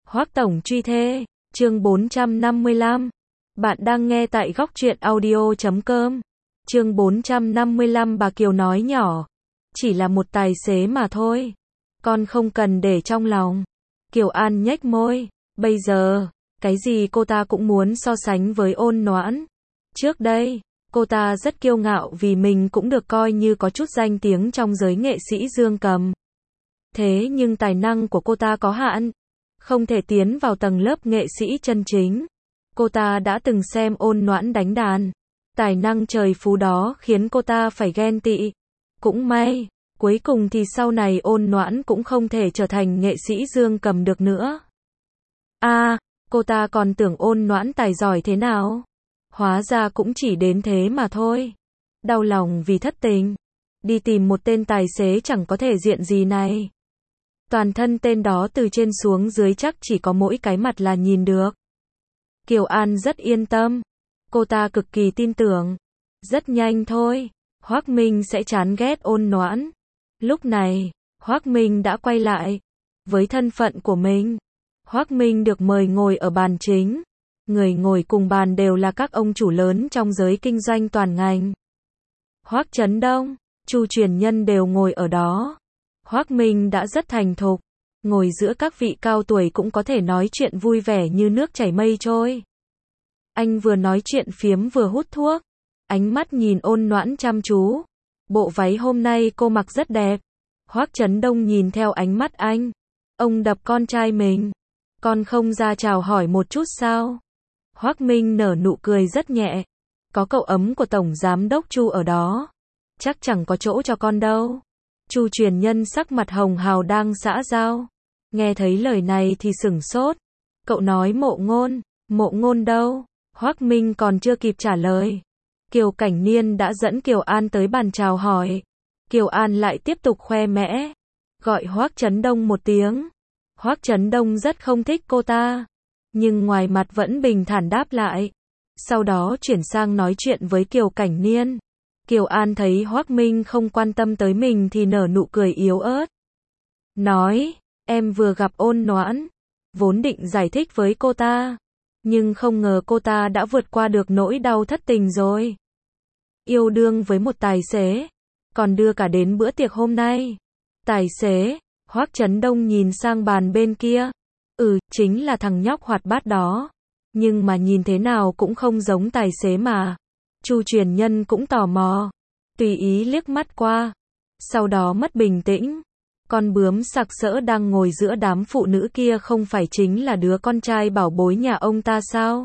Hoắc tổng truy thê, chương 455. Bạn đang nghe tại góc truyện audio.com. Chương 455 bà Kiều nói nhỏ. Chỉ là một tài xế mà thôi. Con không cần để trong lòng. Kiều An nhếch môi. Bây giờ, cái gì cô ta cũng muốn so sánh với Ôn Noãn. Trước đây, cô ta rất kiêu ngạo vì mình cũng được coi như có chút danh tiếng trong giới nghệ sĩ dương cầm. Thế nhưng tài năng của cô ta có hạn, không thể tiến vào tầng lớp nghệ sĩ chân chính. Cô ta đã từng xem Ôn Noãn đánh đàn. Tài năng trời phú đó khiến cô ta phải ghen tị. Cũng may, cuối cùng thì sau này Ôn Noãn cũng không thể trở thành nghệ sĩ dương cầm được nữa. Cô ta còn tưởng Ôn Noãn tài giỏi thế nào. Hóa ra cũng chỉ đến thế mà thôi. Đau lòng vì thất tình. Đi tìm một tên tài xế chẳng có thể diện gì này. Toàn thân tên đó từ trên xuống dưới chắc chỉ có mỗi cái mặt là nhìn được. Kiều An rất yên tâm. Cô ta cực kỳ tin tưởng. Rất nhanh thôi, Hoắc Minh sẽ chán ghét Ôn Noãn. Lúc này, Hoắc Minh đã quay lại. Với thân phận của mình, Hoắc Minh được mời ngồi ở bàn chính. Người ngồi cùng bàn đều là các ông chủ lớn trong giới kinh doanh toàn ngành. Hoắc Chấn Đông, Chu Truyền Nhân đều ngồi ở đó. Hoắc Minh đã rất thành thục, ngồi giữa các vị cao tuổi cũng có thể nói chuyện vui vẻ như nước chảy mây trôi. Anh vừa nói chuyện phiếm vừa hút thuốc, ánh mắt nhìn Ôn Noãn chăm chú. Bộ váy hôm nay cô mặc rất đẹp. Hoắc Chấn Đông nhìn theo ánh mắt anh. Ông đập con trai mình. Con không ra chào hỏi một chút sao? Hoắc Minh nở nụ cười rất nhẹ. Có cậu ấm của Tổng Giám đốc Chu ở đó. Chắc chẳng có chỗ cho con đâu. Chu Truyền Nhân sắc mặt hồng hào đang xã giao. Nghe thấy lời này thì sửng sốt. Cậu nói Mộ Ngôn đâu? Hoắc Minh còn chưa kịp trả lời. Kiều Cảnh Niên đã dẫn Kiều An tới bàn chào hỏi. Kiều An lại tiếp tục khoe mẽ. Gọi Hoắc Chấn Đông một tiếng. Hoắc Chấn Đông rất không thích cô ta. Nhưng ngoài mặt vẫn bình thản đáp lại. Sau đó chuyển sang nói chuyện với Kiều Cảnh Niên. Kiều An thấy Hoắc Minh không quan tâm tới mình thì nở nụ cười yếu ớt. Nói, em vừa gặp Ôn Noãn. Vốn định giải thích với cô ta. Nhưng không ngờ cô ta đã vượt qua được nỗi đau thất tình rồi. Yêu đương với một tài xế. Còn đưa cả đến bữa tiệc hôm nay. Tài xế, Hoắc Chấn Đông nhìn sang bàn bên kia. Chính là thằng nhóc hoạt bát đó. Nhưng mà nhìn thế nào cũng không giống tài xế mà. Chu Truyền Nhân cũng tò mò. Tùy ý liếc mắt qua. Sau đó mất bình tĩnh. Con bướm sặc sỡ đang ngồi giữa đám phụ nữ kia không phải chính là đứa con trai bảo bối nhà ông ta sao?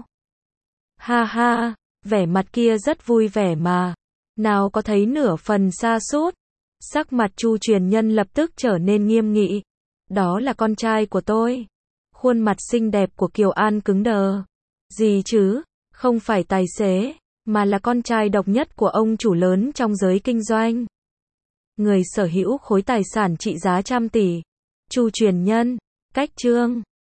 Ha ha, vẻ mặt kia rất vui vẻ mà. Nào có thấy nửa phần sa sút. Sắc mặt Chu Truyền Nhân lập tức trở nên nghiêm nghị. Đó là con trai của tôi. Khuôn mặt xinh đẹp của Kiều An cứng đờ. Gì chứ, không phải tài xế, mà là con trai độc nhất của ông chủ lớn trong giới kinh doanh. Người sở hữu khối tài sản trị giá trăm tỷ. Chu Truyền Nhân, cách chương.